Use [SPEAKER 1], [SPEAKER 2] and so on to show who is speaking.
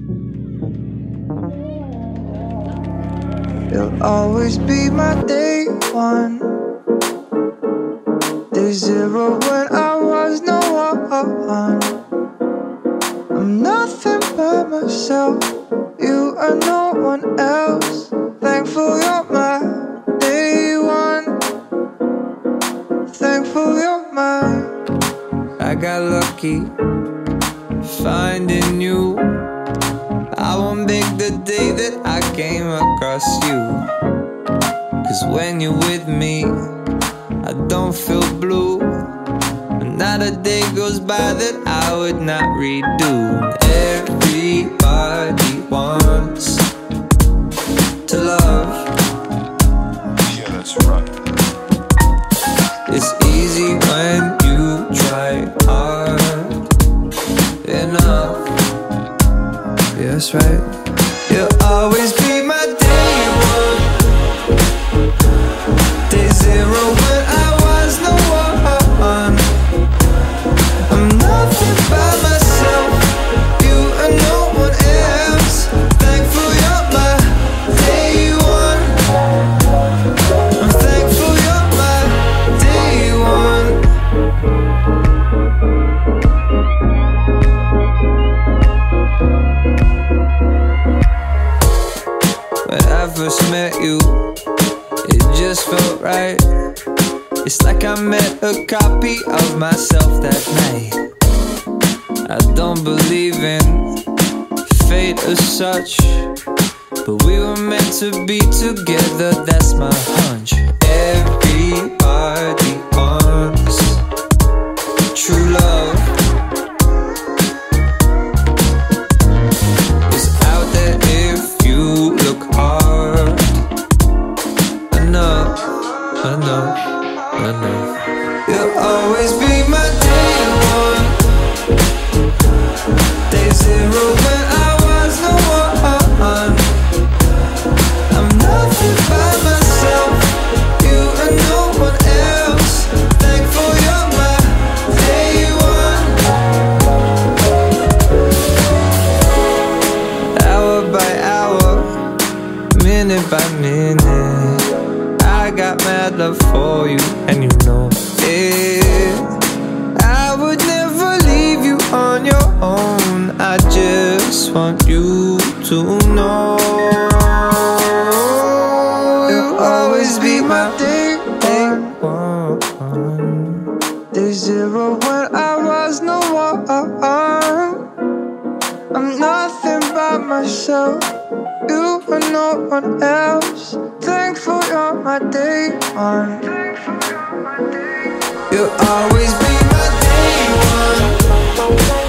[SPEAKER 1] You'll always be my day one, day zero when I was no one. I'm nothing but myself, you are no one else. Thankful you're my day one, thankful you're mine. I got lucky finding you. I won't make the day that I came across you, 'cause when you're with me, I don't feel blue. Not a day goes by that I would not redo. Everybody wants to love.
[SPEAKER 2] Yeah, that's right.
[SPEAKER 1] It's easy when you try hard enough. Yeah, that's right. You'll always be my day one, day zero when I was no one. I'm nothing by myself, you and no one else. Thankful you're my day one, I'm thankful you're my day one. When I first met you, it just felt right. It's like I met a copy of myself that night. I don't believe in fate as such, but we were meant to be together, that's my hunch. Everybody wants true love. It's out there if you look hard enough, enough. You'll always be my day one, day zero when I was no one. I'm nothing by myself, you and no one else. Thankful you're my day one. Hour by hour, minute by minute, I got mad love for you, and you know it. I would never leave you on your own, I just want you to know. You'll always be my day one, day zero when I was no one. I'm nothing by myself, you and no one else. Thankful you're my day one, you'll always be my day one.